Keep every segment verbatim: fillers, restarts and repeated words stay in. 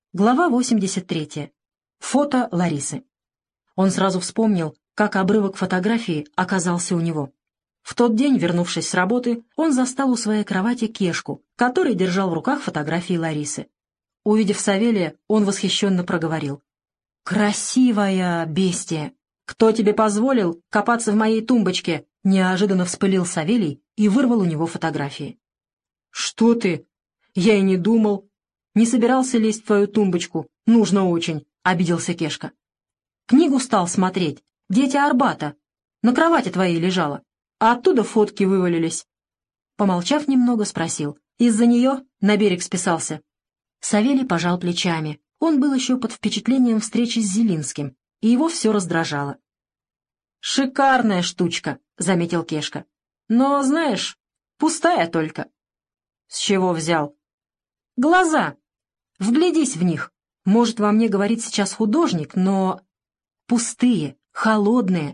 Глава восемьдесят третья. Фото Ларисы. Он сразу вспомнил, как обрывок фотографии оказался у него. В тот день, вернувшись с работы, он застал у своей кровати Кешку, который держал в руках фотографии Ларисы. Увидев Савелия, он восхищенно проговорил: «Красивая бестия! Кто тебе позволил копаться в моей тумбочке?» Неожиданно вспылил Савелий и вырвал у него фотографии. «Что ты? Я и не думал. Не собирался лезть в твою тумбочку. Нужно очень», — обиделся Кешка. «Книгу стал смотреть. Дети Арбата. На кровати твоей лежала. А оттуда фотки вывалились». Помолчав немного, спросил: «Из-за нее на берег списался?» Савелий пожал плечами. Он был еще под впечатлением встречи с Зелинским, и его все раздражало. «Шикарная штучка», — заметил Кешка. «Но, знаешь, пустая только». «С чего взял?» «Глаза. Вглядись в них. Может, во мне говорит сейчас художник, но пустые, холодные.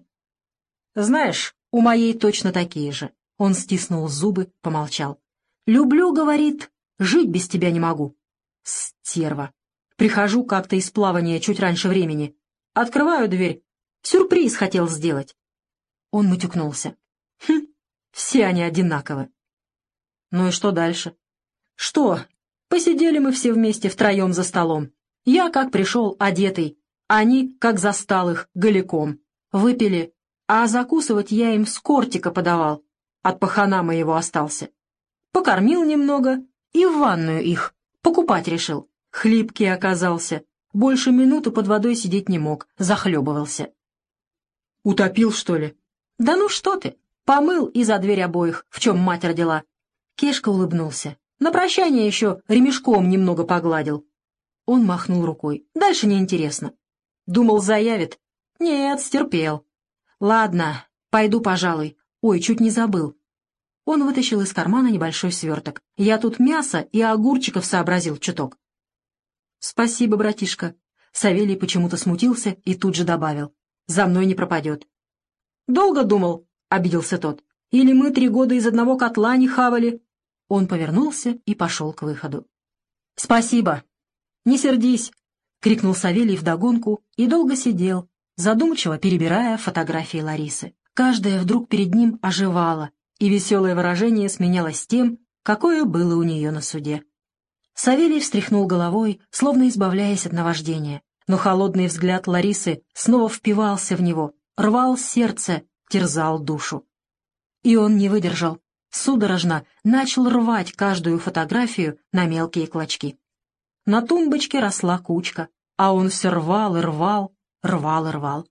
Знаешь, у моей точно такие же». Он стиснул зубы, помолчал. «Люблю, — говорит, — жить без тебя не могу». Стерва. Прихожу как-то из плавания чуть раньше времени. Открываю дверь. Сюрприз хотел сделать. Он матюкнулся. Хм, все они одинаковы. Ну и что дальше? Что? Посидели мы все вместе втроем за столом. Я как пришел одетый, они как застал их голиком. Выпили, а закусывать я им с кортика подавал. От пахана моего остался. Покормил немного и в ванную их покупать решил. Хлипкий оказался. Больше минуты под водой сидеть не мог, захлебывался. «Утопил, что ли?» «Да ну что ты! Помыл и за дверь обоих, в чем мать родила». Кешка улыбнулся. На прощание еще ремешком немного погладил. Он махнул рукой. Дальше неинтересно. Думал, заявит. Нет, стерпел. Ладно, пойду, пожалуй. Ой, чуть не забыл. Он вытащил из кармана небольшой сверток. Я тут мясо и огурчиков сообразил чуток. Спасибо, братишка. Савелий почему-то смутился и тут же добавил: за мной не пропадет. Долго думал, обиделся тот. Или мы три года из одного котла не хавали? Он повернулся и пошел к выходу. «Спасибо! Не сердись!» — крикнул Савелий вдогонку и долго сидел, задумчиво перебирая фотографии Ларисы. Каждая вдруг перед ним оживала, и веселое выражение сменялось тем, какое было у нее на суде. Савелий встряхнул головой, словно избавляясь от наваждения, но холодный взгляд Ларисы снова впивался в него, рвал сердце, терзал душу. И он не выдержал. Судорожно начал рвать каждую фотографию на мелкие клочки. На тумбочке росла кучка, а он все рвал и рвал, рвал и рвал.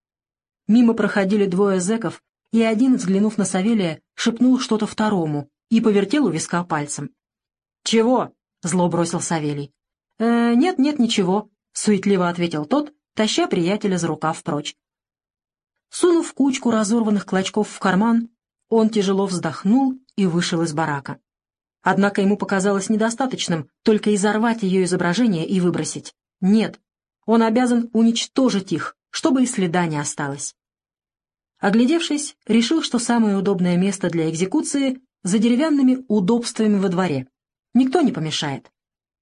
Мимо проходили двое зэков, и один, взглянув на Савелия, шепнул что-то второму и повертел у виска пальцем. «Чего?» — зло бросил Савелий. «Э, «Нет, нет, ничего», — суетливо ответил тот, таща приятеля за рукав прочь. Сунув кучку разорванных клочков в карман, он тяжело вздохнул и вышел из барака. Однако ему показалось недостаточным только изорвать ее изображение и выбросить. Нет, он обязан уничтожить их, чтобы и следа не осталось. Оглядевшись, решил, что самое удобное место для экзекуции за деревянными удобствами во дворе. Никто не помешает.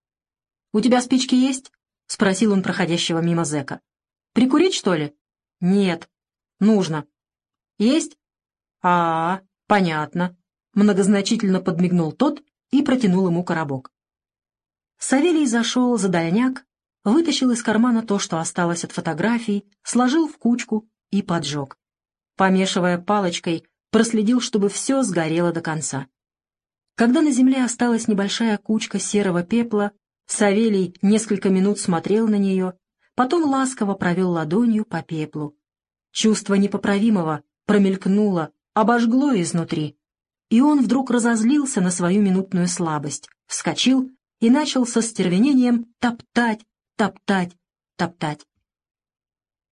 «У тебя спички есть?» — спросил он проходящего мимо зэка. «Прикурить, что ли?» «Нет». «Нужно». «Есть?» «А, понятно», — многозначительно подмигнул тот и протянул ему коробок. Савелий зашел за дальняк, вытащил из кармана то, что осталось от фотографий, сложил в кучку и поджег. Помешивая палочкой, проследил, чтобы все сгорело до конца. Когда на земле осталась небольшая кучка серого пепла, Савелий несколько минут смотрел на нее, потом ласково провел ладонью по пеплу. Чувство непоправимого промелькнуло, обожгло изнутри, и он вдруг разозлился на свою минутную слабость, вскочил и начал со стервенением топтать, топтать, топтать.